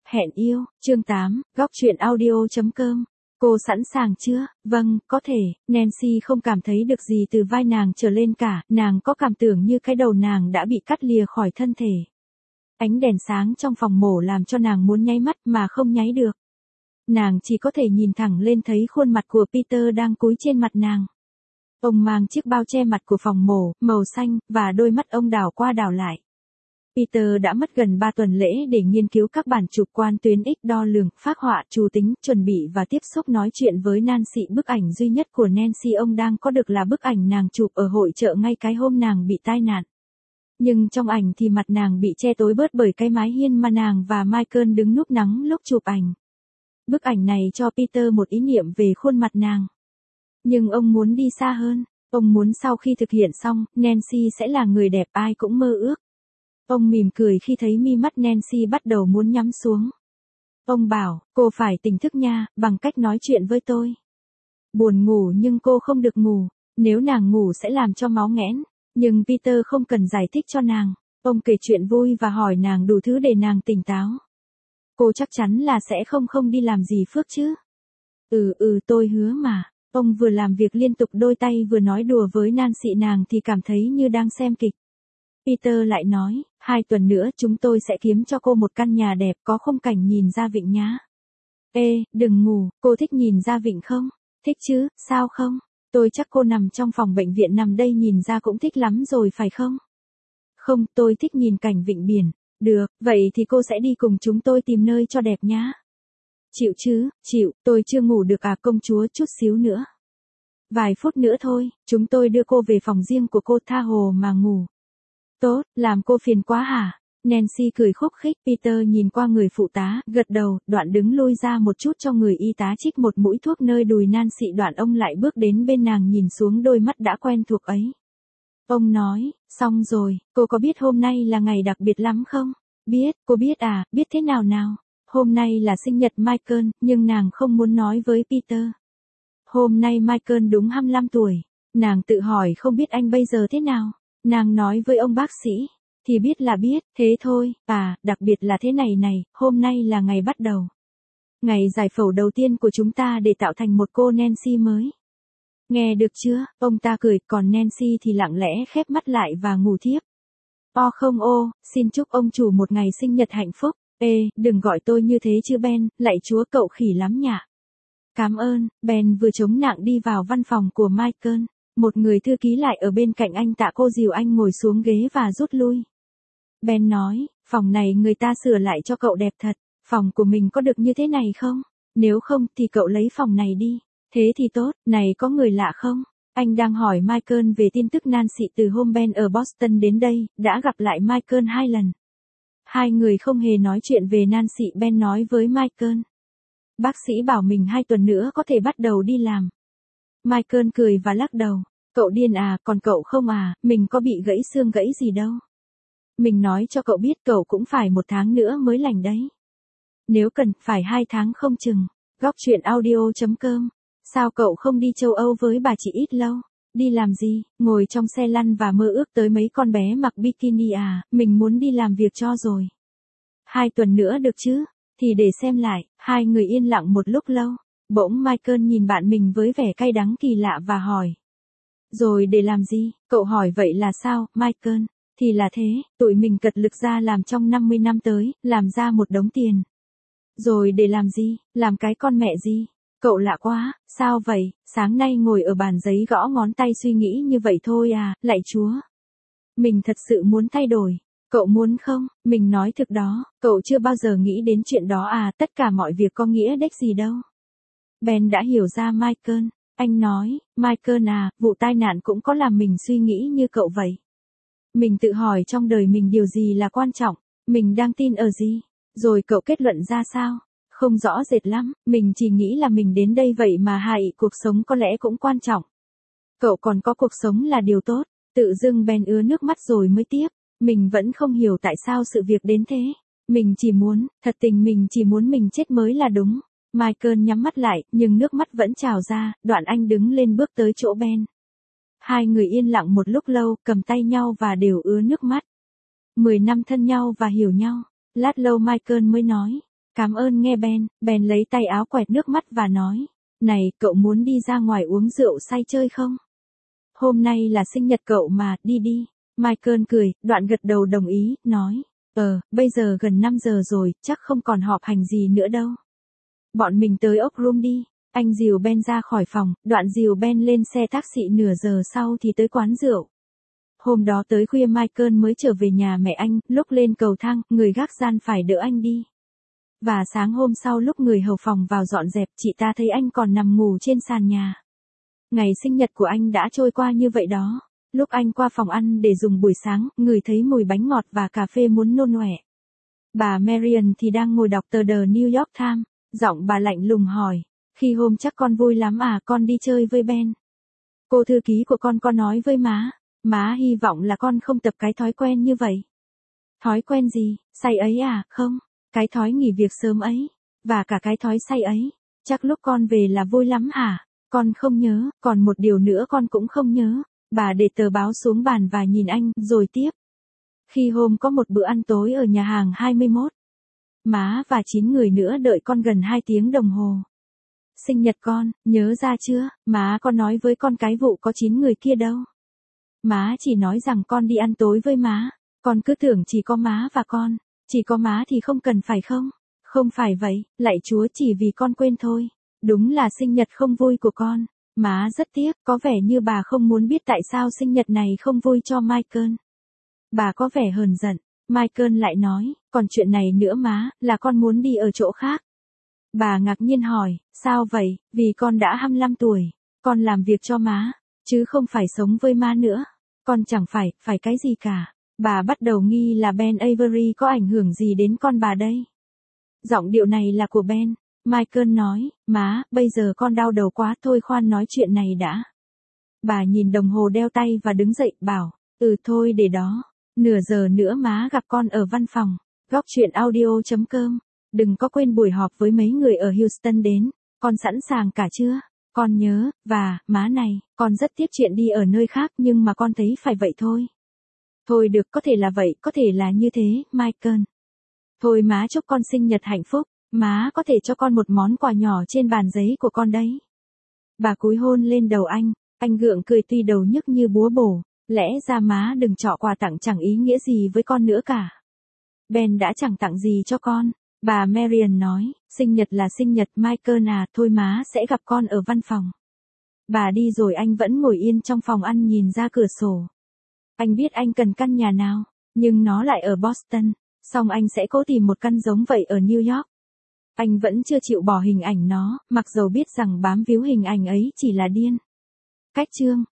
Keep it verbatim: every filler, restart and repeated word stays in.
Hẹn yêu, chương tám, góc truyện audio.com. Cô sẵn sàng chưa? Vâng, có thể. Nancy không cảm thấy được gì từ vai nàng trở lên cả, nàng có cảm tưởng như cái đầu nàng đã bị cắt lìa khỏi thân thể. Ánh đèn sáng trong phòng mổ làm cho nàng muốn nháy mắt mà không nháy được. Nàng chỉ có thể nhìn thẳng lên thấy khuôn mặt của Peter đang cúi trên mặt nàng. Ông mang chiếc bao che mặt của phòng mổ, màu xanh, và đôi mắt ông đảo qua đảo lại. Peter đã mất gần ba tuần lễ để nghiên cứu các bản chụp quang tuyến X đo lường, phác họa, trù tính, chuẩn bị và tiếp xúc nói chuyện với Nancy. Bức ảnh duy nhất của Nancy ông đang có được là bức ảnh nàng chụp ở hội chợ ngay cái hôm nàng bị tai nạn. Nhưng trong ảnh thì mặt nàng bị che tối bớt bởi cái mái hiên mà nàng và Michael đứng núp nắng lúc chụp ảnh. Bức ảnh này cho Peter một ý niệm về khuôn mặt nàng. Nhưng ông muốn đi xa hơn, ông muốn sau khi thực hiện xong, Nancy sẽ là người đẹp ai cũng mơ ước. Ông mỉm cười khi thấy mi mắt Nancy bắt đầu muốn nhắm xuống. Ông bảo, cô phải tỉnh thức nha, bằng cách nói chuyện với tôi. Buồn ngủ nhưng cô không được ngủ, nếu nàng ngủ sẽ làm cho máu nghẽn, nhưng Peter không cần giải thích cho nàng. Ông kể chuyện vui và hỏi nàng đủ thứ để nàng tỉnh táo. Cô chắc chắn là sẽ không không đi làm gì phước chứ? Ừ ừ tôi hứa mà. Ông vừa làm việc liên tục đôi tay vừa nói đùa với Nancy, nàng thì cảm thấy như đang xem kịch. Peter lại nói, hai tuần nữa chúng tôi sẽ kiếm cho cô một căn nhà đẹp có khung cảnh nhìn ra vịnh nhá. Ê, đừng ngủ, cô thích nhìn ra vịnh không? Thích chứ, sao không? Tôi chắc cô nằm trong phòng bệnh viện nằm đây nhìn ra cũng thích lắm rồi phải không? Không, tôi thích nhìn cảnh vịnh biển. Được, vậy thì cô sẽ đi cùng chúng tôi tìm nơi cho đẹp nhá. Chịu chứ, chịu, tôi chưa ngủ được à công chúa, chút xíu nữa. Vài phút nữa thôi, chúng tôi đưa cô về phòng riêng của cô, tha hồ mà ngủ. Tốt, làm cô phiền quá hả? Nancy cười khúc khích. Peter nhìn qua người phụ tá, gật đầu, đoạn đứng lui ra một chút cho người y tá trích một mũi thuốc nơi đùi Nancy, đoạn ông lại bước đến bên nàng nhìn xuống đôi mắt đã quen thuộc ấy. Ông nói, xong rồi, cô có biết hôm nay là ngày đặc biệt lắm không? Biết, cô biết à, biết thế nào nào? Hôm nay là sinh nhật Michael, nhưng nàng không muốn nói với Peter. Hôm nay Michael đúng hai mươi lăm tuổi, nàng tự hỏi không biết anh bây giờ thế nào. Nàng nói với ông bác sĩ, thì biết là biết, thế thôi, à, đặc biệt là thế này này, hôm nay là ngày bắt đầu. Ngày giải phẫu đầu tiên của chúng ta để tạo thành một cô Nancy mới. Nghe được chưa, ông ta cười, còn Nancy thì lặng lẽ khép mắt lại và ngủ thiếp. O không ô, xin chúc ông chủ một ngày sinh nhật hạnh phúc. Ê, đừng gọi tôi như thế chứ Ben, lạy chúa cậu khỉ lắm nhỉ. Cảm ơn. Ben vừa chống nạng đi vào văn phòng của Michael. Một người thư ký lại ở bên cạnh anh tạ cô dìu anh ngồi xuống ghế và rút lui. Ben nói, phòng này người ta sửa lại cho cậu đẹp thật, phòng của mình có được như thế này không? Nếu không thì cậu lấy phòng này đi. Thế thì tốt, này có người lạ không? Anh đang hỏi Michael về tin tức Nancy từ hôm Ben ở Boston đến đây, đã gặp lại Michael hai lần. Hai người không hề nói chuyện về Nancy. Ben nói với Michael. Bác sĩ bảo mình hai tuần nữa có thể bắt đầu đi làm. Michael cười và lắc đầu. Cậu điên à, còn cậu không à, mình có bị gãy xương gãy gì đâu. Mình nói cho cậu biết cậu cũng phải một tháng nữa mới lành đấy. Nếu cần, phải hai tháng không chừng. Góc truyện audio.com. Sao cậu không đi châu Âu với bà chị ít lâu? Đi làm gì, ngồi trong xe lăn và mơ ước tới mấy con bé mặc bikini à, mình muốn đi làm việc cho rồi. Hai tuần nữa được chứ, thì để xem lại. Hai người yên lặng một lúc lâu. Bỗng Michael nhìn bạn mình với vẻ cay đắng kỳ lạ và hỏi. Rồi để làm gì? Cậu hỏi vậy là sao, Michael? Thì là thế, tụi mình cật lực ra làm trong năm mươi năm tới, làm ra một đống tiền. Rồi để làm gì? Làm cái con mẹ gì? Cậu lạ quá, sao vậy? Sáng nay ngồi ở bàn giấy gõ ngón tay suy nghĩ như vậy thôi à, lạy chúa. Mình thật sự muốn thay đổi. Cậu muốn không? Mình nói thực đó, cậu chưa bao giờ nghĩ đến chuyện đó à, tất cả mọi việc có nghĩa đếch gì đâu. Ben đã hiểu ra Michael. Anh nói, Michael à, vụ tai nạn cũng có làm mình suy nghĩ như cậu vậy. Mình tự hỏi trong đời mình điều gì là quan trọng, mình đang tin ở gì, rồi cậu kết luận ra sao? Không rõ rệt lắm, mình chỉ nghĩ là mình đến đây vậy mà hại cuộc sống có lẽ cũng quan trọng. Cậu còn có cuộc sống là điều tốt. Tự dưng Ben ứa nước mắt rồi mới tiếp. Mình vẫn không hiểu tại sao sự việc đến thế. Mình chỉ muốn, thật tình mình chỉ muốn mình chết mới là đúng. Michael nhắm mắt lại, nhưng nước mắt vẫn trào ra, đoạn anh đứng lên bước tới chỗ Ben. Hai người yên lặng một lúc lâu, cầm tay nhau và đều ứa nước mắt. Mười năm thân nhau và hiểu nhau. Lát lâu Michael mới nói. Cảm ơn nghe Ben. Ben lấy tay áo quẹt nước mắt và nói. Này, cậu muốn đi ra ngoài uống rượu say chơi không? Hôm nay là sinh nhật cậu mà, đi đi. Michael cười, đoạn gật đầu đồng ý, nói. Ờ, bây giờ gần năm giờ rồi, chắc không còn họp hành gì nữa đâu. Bọn mình tới Oak Room đi. Anh dìu Ben ra khỏi phòng, đoạn dìu Ben lên xe taxi nửa giờ sau thì tới quán rượu. Hôm đó tới khuya Michael mới trở về nhà mẹ anh, lúc lên cầu thang, người gác gian phải đỡ anh đi. Và sáng hôm sau lúc người hầu phòng vào dọn dẹp, chị ta thấy anh còn nằm ngủ trên sàn nhà. Ngày sinh nhật của anh đã trôi qua như vậy đó. Lúc anh qua phòng ăn để dùng buổi sáng, người thấy mùi bánh ngọt và cà phê muốn nôn ọe. Bà Marian thì đang ngồi đọc tờ The New York Times, giọng bà lạnh lùng hỏi. Khi hôm chắc con vui lắm à, con đi chơi với Ben. Cô thư ký của con có nói với má. Má hy vọng là con không tập cái thói quen như vậy. Thói quen gì, say ấy à, không? Cái thói nghỉ việc sớm ấy. Và cả cái thói say ấy. Chắc lúc con về là vui lắm hả? Con không nhớ, còn một điều nữa con cũng không nhớ. Bà để tờ báo xuống bàn và nhìn anh, rồi tiếp. Khi hôm có một bữa ăn tối ở nhà hàng hai mươi mốt. Má và chín người nữa đợi con gần hai tiếng đồng hồ. Sinh nhật con, nhớ ra chưa, má có nói với con cái vụ có chín người kia đâu. Má chỉ nói rằng con đi ăn tối với má. Con cứ tưởng chỉ có má và con. Chỉ có má thì không cần phải không? Không phải vậy, lạy Chúa, chỉ vì con quên thôi. Đúng là sinh nhật không vui của con. Má rất tiếc, có vẻ như bà không muốn biết tại sao sinh nhật này không vui cho Michael. Bà có vẻ hờn giận. Michael lại nói, còn chuyện này nữa má, là con muốn đi ở chỗ khác. Bà ngạc nhiên hỏi, sao vậy, vì con đã hai mươi lăm tuổi. Con làm việc cho má, chứ không phải sống với má nữa. Con chẳng phải, phải cái gì cả. Bà bắt đầu nghi là Ben Avery có ảnh hưởng gì đến con bà đây. Giọng điệu này là của Ben. Michael nói, má, bây giờ con đau đầu quá, thôi khoan nói chuyện này đã. Bà nhìn đồng hồ đeo tay và đứng dậy, bảo, ừ thôi để đó. Nửa giờ nữa má gặp con ở văn phòng. Góc chuyện audio chấm com. Đừng có quên buổi họp với mấy người ở Houston đến. Con sẵn sàng cả chưa? Con nhớ, và, má này, con rất tiếc chuyện đi ở nơi khác nhưng mà con thấy phải vậy thôi. Thôi được, có thể là vậy, có thể là như thế, Michael. Thôi má chúc con sinh nhật hạnh phúc. Má có thể cho con một món quà nhỏ trên bàn giấy của con đấy. Bà cúi hôn lên đầu anh. Anh gượng cười tuy đầu nhức như búa bổ. Lẽ ra má đừng chọ quà tặng chẳng ý nghĩa gì với con nữa cả. Ben đã chẳng tặng gì cho con. Bà Marian nói, sinh nhật là sinh nhật Michael à, thôi má sẽ gặp con ở văn phòng. Bà đi rồi anh vẫn ngồi yên trong phòng ăn nhìn ra cửa sổ. Anh biết anh cần căn nhà nào, nhưng nó lại ở Boston, xong anh sẽ cố tìm một căn giống vậy ở New York. Anh vẫn chưa chịu bỏ hình ảnh nó, mặc dầu biết rằng bám víu hình ảnh ấy chỉ là điên. Cách chương